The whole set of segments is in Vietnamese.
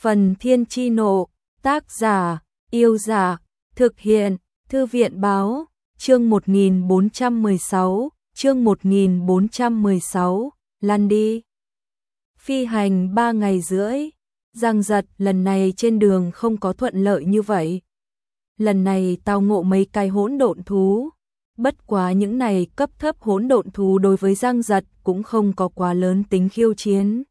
Phần Thiên Chi Nộ, tác giả, Yêu Giả, thực hiện, Thư viện Báo, chương 1416, chương 1416, lăn đi. Phi hành 3 ngày rưỡi, Giang Giật lần này trên đường không có thuận lợi như vậy. Lần này tao ngộ mấy cái hỗn độn thú, bất quá những này cấp thấp hỗn độn thú đối với Giang Giật cũng không có quá lớn tính khiêu chiến.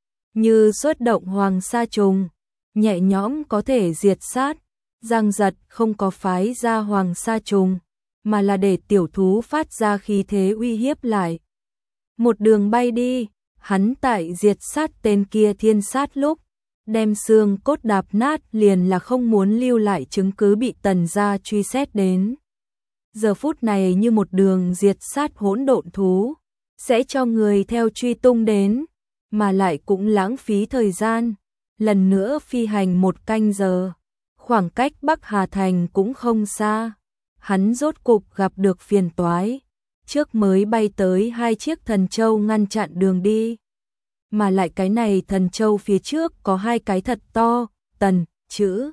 Như xuất động hoàng sa trùng, nhẹ nhõm có thể diệt sát, Giang Giật không có phái ra hoàng sa trùng, mà là để tiểu thú phát ra khí thế uy hiếp lại. Một đường bay đi, hắn tại diệt sát tên kia thiên sát lúc, đem xương cốt đạp nát liền là không muốn lưu lại chứng cứ bị Tần gia truy xét đến. Giờ phút này như một đường diệt sát hỗn độn thú, sẽ cho người theo truy tung đến, mà lại cũng lãng phí thời gian. Lần nữa phi hành 1 canh giờ, khoảng cách Bắc Hà Thành cũng không xa. Hắn rốt cục gặp được phiền toái, trước mới bay tới 2 chiếc thần châu ngăn chặn đường đi. Mà lại cái này thần châu phía trước có 2 cái thật to, Tần, chữ.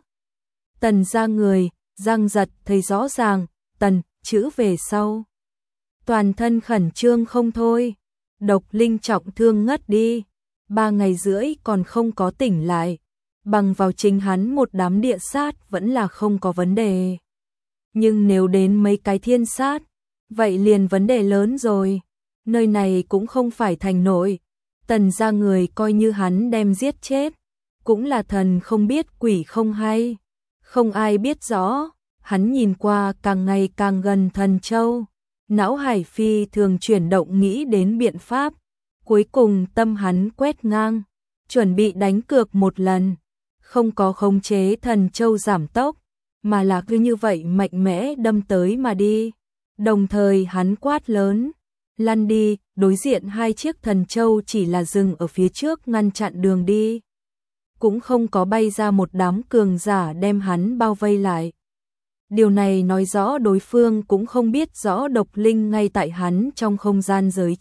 Tần ra người, Giang Giật thấy rõ ràng, Tần, chữ về sau. Toàn thân khẩn trương không thôi, Độc Linh trọng thương ngất đi, 3 ngày rưỡi còn không có tỉnh lại, bằng vào chính hắn một đám địa sát vẫn là không có vấn đề. Nhưng nếu đến mấy cái thiên sát, vậy liền vấn đề lớn rồi, nơi này cũng không phải thành nội, Tần ra người coi như hắn đem giết chết, cũng là thần không biết quỷ không hay, không ai biết rõ. Hắn nhìn qua càng ngày càng gần thần châu, não hải phi thường chuyển động nghĩ đến biện pháp, cuối cùng tâm hắn quét ngang, chuẩn bị đánh cược một lần, không có khống chế thần châu giảm tốc, mà là cứ như vậy mạnh mẽ đâm tới mà đi. Đồng thời hắn quát lớn, lăn đi, đối diện 2 chiếc thần châu chỉ là dừng ở phía trước ngăn chặn đường đi, cũng không có bay ra một đám cường giả đem hắn bao vây lại. Điều này nói rõ đối phương cũng không biết rõ Độc Linh ngay tại hắn trong không gian giới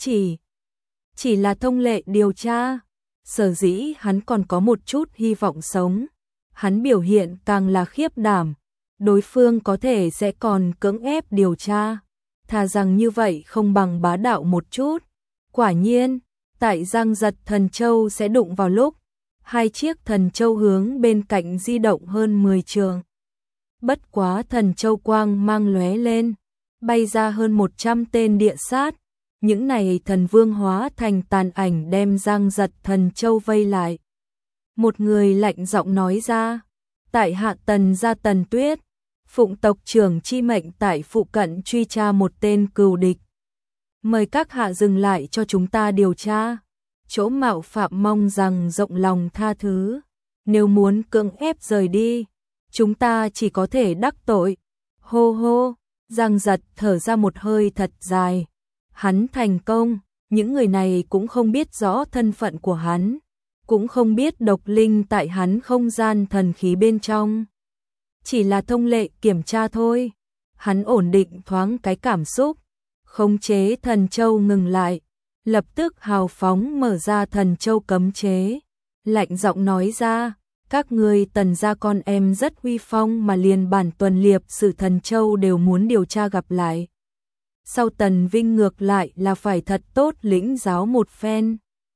chỉ là thông lệ điều tra, sở dĩ hắn còn có một chút hy vọng sống. Hắn biểu hiện càng là khiếp đảm, đối phương có thể sẽ còn cưỡng ép điều tra, thà rằng như vậy không bằng bá đạo một chút. Quả nhiên, tại Giang Giật thần châu sẽ đụng vào lúc, 2 chiếc thần châu hướng bên cạnh di động hơn 10 trường. Bất quá thần châu quang mang lóe lên, bay ra hơn 100 tên địa sát, những này thần vương hóa thành tàn ảnh đem Giang Giật thần châu vây lại. Một người lạnh giọng nói ra, tại hạ Tần gia Tần Tuyết, phụng tộc trưởng chi mệnh tại phụ cận truy tra một tên cừu địch. Mời các hạ dừng lại cho chúng ta điều tra, chỗ mạo phạm mong rằng rộng lòng tha thứ, nếu muốn cưỡng ép rời đi, chúng ta chỉ có thể đắc tội. Hô hô, Giang Giật thở ra một hơi thật dài. Hắn thành công, những người này cũng không biết rõ thân phận của hắn, cũng không biết Độc Linh tại hắn không gian thần khí bên trong. Chỉ là thông lệ kiểm tra thôi. Hắn ổn định thoáng cái cảm xúc, khống chế thần châu ngừng lại, lập tức hào phóng mở ra thần châu cấm chế, lạnh giọng nói ra, các ngươi Tần gia con em rất uy phong mà liền bản tuần liệp sử thần châu đều muốn điều tra gặp lại. Sau Tần Vinh ngược lại là phải thật tốt lĩnh giáo một phen.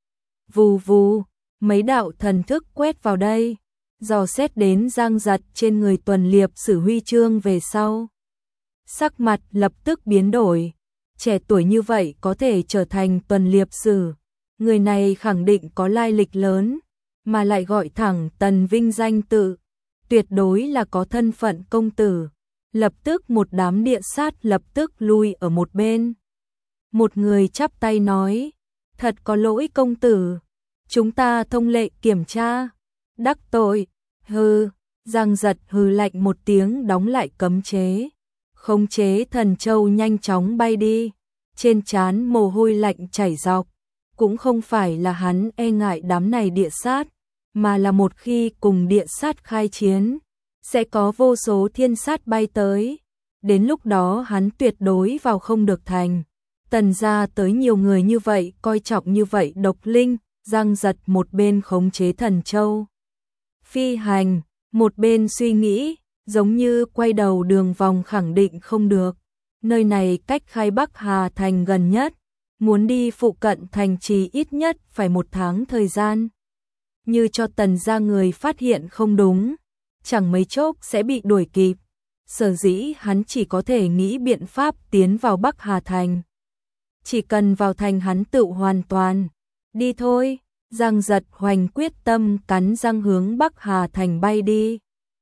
Vù vù, mấy đạo thần thức quét vào đây, dò xét đến Giang Giật trên người tuần liệp sử huy chương về sau. Sắc mặt lập tức biến đổi, trẻ tuổi như vậy có thể trở thành tuần liệp sử, người này khẳng định có lai lịch lớn, mà lại gọi thẳng Tần Vinh danh tự, tuyệt đối là có thân phận công tử. Lập tức một đám địa sát lập tức lui ở một bên. Một người chắp tay nói, thật có lỗi công tử, chúng ta thông lệ kiểm tra, đắc tội. Hừ, Giang Giật hừ lạnh một tiếng đóng lại cấm chế, khống chế thần châu nhanh chóng bay đi, trên trán mồ hôi lạnh chảy dọc, cũng không phải là hắn e ngại đám này địa sát, mà là một khi cùng địa sát khai chiến, sẽ có vô số thiên sát bay tới, đến lúc đó hắn tuyệt đối vào không được thành. Tần gia tới nhiều người như vậy, coi trọng như vậy Độc Linh, Giang Giật một bên khống chế thần châu. phi hành, một bên suy nghĩ, giống như quay đầu đường vòng khẳng định không được. Nơi này cách Khai Bắc Hà Thành gần nhất, muốn đi phụ cận thành trì ít nhất phải 1 tháng thời gian. Như cho Tần gia người phát hiện không đúng, chẳng mấy chốc sẽ bị đuổi kịp. Sở dĩ hắn chỉ có thể nghĩ biện pháp tiến vào Bắc Hà Thành. Chỉ cần vào thành hắn tự hoàn toàn. Đi thôi, Giang Giật Hoành quyết tâm cắn răng hướng Bắc Hà Thành bay đi.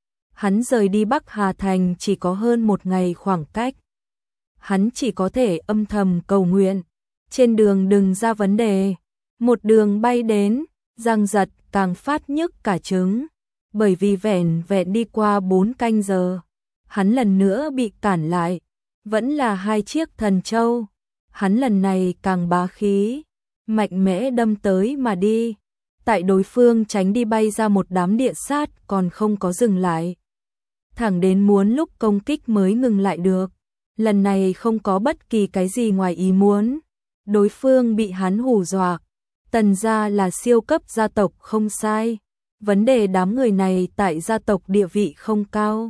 Hắn rời đi Bắc Hà Thành chỉ có hơn 1 ngày khoảng cách. Hắn chỉ có thể âm thầm cầu nguyện, trên đường đừng ra vấn đề. Một đường bay đến, Giang Giật càng phát nhức cả trứng, bởi vì vẻn vẹn đi qua 4 canh giờ, hắn lần nữa bị cản lại, vẫn là 2 chiếc thần châu. Hắn lần này càng bá khí, mạnh mẽ đâm tới mà đi. Tại đối phương tránh đi bay ra một đám địa sát còn không có dừng lại. Thẳng đến muốn lúc công kích mới ngừng lại được. Lần này không có bất kỳ cái gì ngoài ý muốn. Đối phương bị hắn hù dọa. Tần gia là siêu cấp gia tộc không sai. Vấn đề đám người này tại gia tộc địa vị không cao.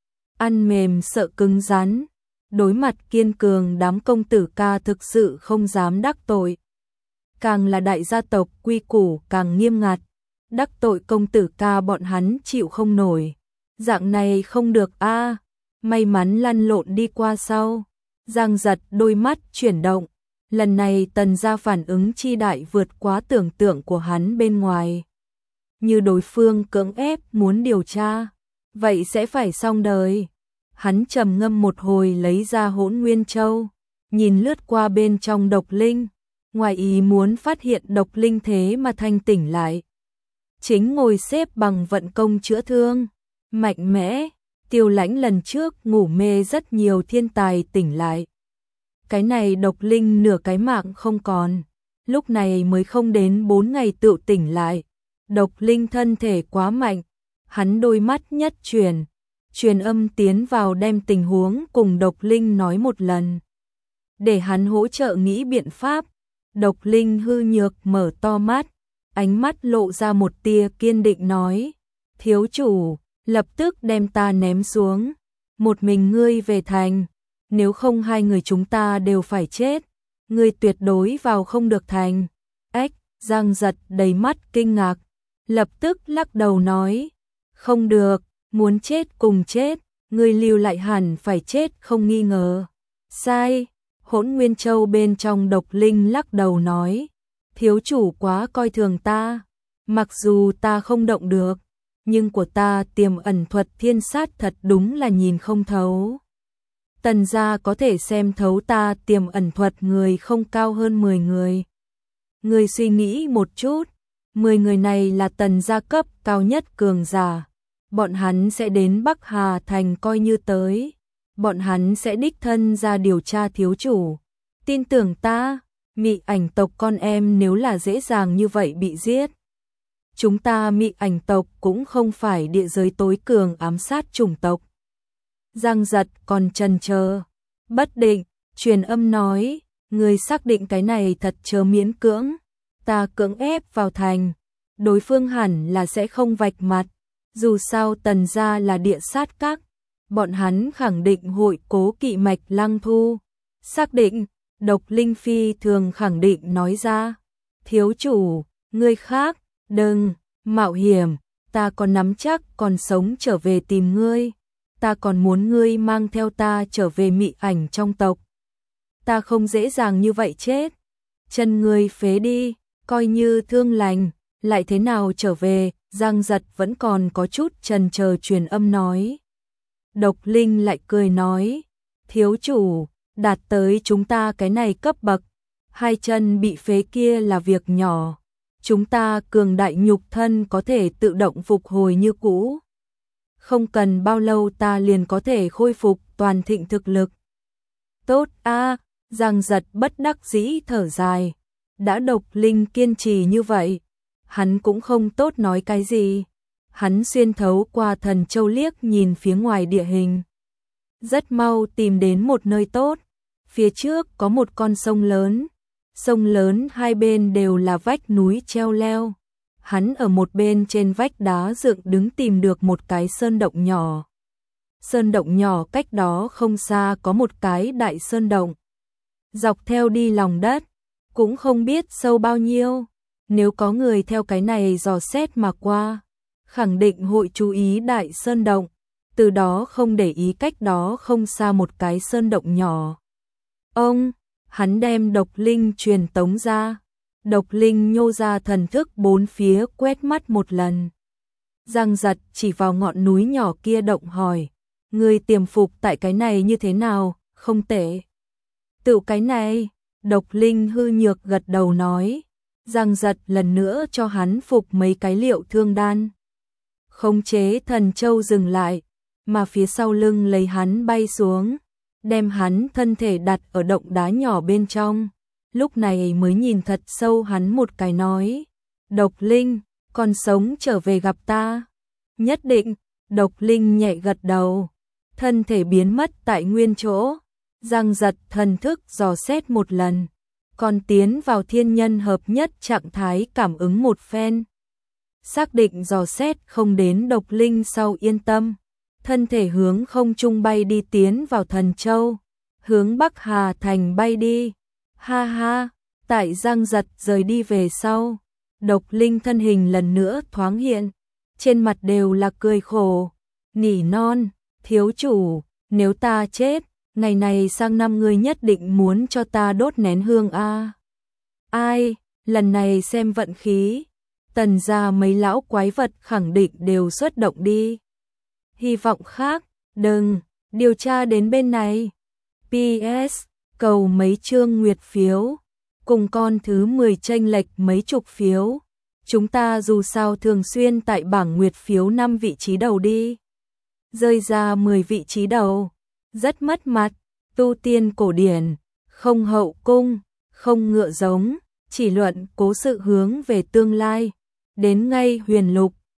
Ăn mềm sợ cứng rắn. Đối mặt kiên cường đám công tử ca thực sự không dám đắc tội. Càng là đại gia tộc quy củ càng nghiêm ngặt. Đắc tội công tử ca bọn hắn chịu không nổi. Dạng này không được a. May mắn lăn lộn đi qua sau. Giang Giật đôi mắt chuyển động. Lần này Tần gia phản ứng chi đại vượt quá tưởng tượng của hắn bên ngoài. Như đối phương cưỡng ép muốn điều tra, vậy sẽ phải xong đời. Hắn trầm ngâm một hồi lấy ra Hỗn Nguyên Châu, nhìn lướt qua bên trong Độc Linh, ngoài ý muốn phát hiện Độc Linh thế mà thanh tỉnh lại. Chính ngồi xếp bằng vận công chữa thương, mạnh mẽ. Tiêu Lãnh lần trước ngủ mê rất nhiều thiên tài tỉnh lại. Cái này Độc Linh nửa cái mạng không còn, lúc này mới không đến 4 ngày tự tỉnh lại. Độc Linh thân thể quá mạnh, hắn đôi mắt nhất truyền âm tiến vào đem tình huống cùng Độc Linh nói một lần. Để hắn hỗ trợ nghĩ biện pháp. Độc Linh hư nhược mở to mắt, ánh mắt lộ ra một tia kiên định nói. Thiếu chủ, lập tức đem ta ném xuống. Một mình ngươi về thành, nếu không 2 người chúng ta đều phải chết. Ngươi tuyệt đối vào không được thành. Ếch, Giang Giật đầy mắt kinh ngạc, lập tức lắc đầu nói. Không được, muốn chết cùng chết, ngươi lưu lại hẳn phải chết không nghi ngờ. Sai, Hỗn Nguyên Châu bên trong Độc Linh lắc đầu nói. Thiếu chủ quá coi thường ta, mặc dù ta không động được, nhưng của ta tiềm ẩn thuật thiên sát thật đúng là nhìn không thấu. Tần gia có thể xem thấu ta tiềm ẩn thuật người không cao hơn 10 người. Ngươi suy nghĩ một chút, 10 người này là Tần gia cấp cao nhất cường giả. Bọn hắn sẽ đến Bắc Hà Thành coi như tới. Bọn hắn sẽ đích thân ra điều tra thiếu chủ. Tin tưởng ta, Mị Ảnh tộc con em nếu là dễ dàng như vậy bị giết. Chúng ta Mị Ảnh tộc cũng không phải địa giới tối cường ám sát chủng tộc. Giang Giật còn chần chờ, bất định, truyền âm nói, người xác định cái này thật chớ miễn cưỡng. Ta cưỡng ép vào thành, đối phương hẳn là sẽ không vạch mặt. Dù sao Tần gia là địa sát các, bọn hắn khẳng định hội cố kỵ Mạch Lăng Thu. Xác định, Độc Linh phi thường khẳng định nói ra. Thiếu chủ, ngươi khác, đừng, mạo hiểm, ta còn nắm chắc còn sống trở về tìm ngươi. Ta còn muốn ngươi mang theo ta trở về Mị Ảnh trong tộc. Ta không dễ dàng như vậy chết. Chân ngươi phế đi, coi như thương lành, lại thế nào trở về. Giang Giật vẫn còn có chút chần chờ truyền âm nói. Độc Linh lại cười nói. Thiếu chủ, đạt tới chúng ta cái này cấp bậc, 2 chân bị phế kia là việc nhỏ. Chúng ta cường đại nhục thân có thể tự động phục hồi như cũ. Không cần bao lâu ta liền có thể khôi phục toàn thịnh thực lực. Tốt a. Giang Giật bất đắc dĩ thở dài. Đã Độc Linh kiên trì như vậy, hắn cũng không tốt nói cái gì. Hắn xuyên thấu qua thần châu liếc nhìn phía ngoài địa hình. Rất mau tìm đến một nơi tốt. Phía trước có một con sông lớn. Sông lớn hai bên đều là vách núi treo leo. hắn ở một bên trên vách đá dựng đứng tìm được một cái sơn động nhỏ. Sơn động nhỏ cách đó không xa có một cái đại sơn động. Dọc theo đi lòng đất, cũng không biết sâu bao nhiêu. Nếu có người theo cái này dò xét mà qua, khẳng định hội chú ý đại sơn động, từ đó không để ý cách đó không xa một cái sơn động nhỏ. Hắn đem độc linh truyền tống ra. Độc linh nhô ra thần thức bốn phía quét mắt một lần. Giang Giật chỉ vào ngọn núi nhỏ kia động hỏi, người tiềm phục tại cái này như thế nào, không tệ. Tự cái này, độc linh hư nhược gật đầu nói. Giang Giật lần nữa cho hắn phục mấy cái liệu thương đan. Khống chế thần châu dừng lại, mà phía sau lưng lấy hắn bay xuống, đem hắn thân thể đặt ở động đá nhỏ bên trong. Lúc này mới nhìn thật sâu hắn một cái nói, Độc Linh, còn sống trở về gặp ta. Nhất định. Độc Linh nhẹ gật đầu, thân thể biến mất tại nguyên chỗ. Giang Giật thần thức dò xét một lần, còn tiến vào thiên nhân hợp nhất trạng thái cảm ứng một phen. Xác định dò xét không đến Độc Linh sau yên tâm, thân thể hướng không trung bay đi tiến vào Thần Châu, hướng Bắc Hà Thành bay đi. Ha ha, tại Giang Giật rời đi về sau, Độc Linh thân hình lần nữa thoáng hiện, trên mặt đều là cười khổ, nỉ non, thiếu chủ, nếu ta chết, ngày này sang năm ngươi nhất định muốn cho ta đốt nén hương a. Ai, lần này xem vận khí, Tần gia mấy lão quái vật khẳng định đều xuất động đi. Hy vọng khác, đừng, điều tra đến bên này. PS, cầu mấy chương nguyệt phiếu, cùng con thứ 10 chênh lệch mấy chục phiếu. Chúng ta dù sao thường xuyên tại bảng nguyệt phiếu 5 vị trí đầu đi. Rơi ra 10 vị trí đầu, rất mất mặt. Tu tiên cổ điển, không hậu cung, không ngựa giống, chỉ luận cố sự hướng về tương lai. Đến ngay huyền lục,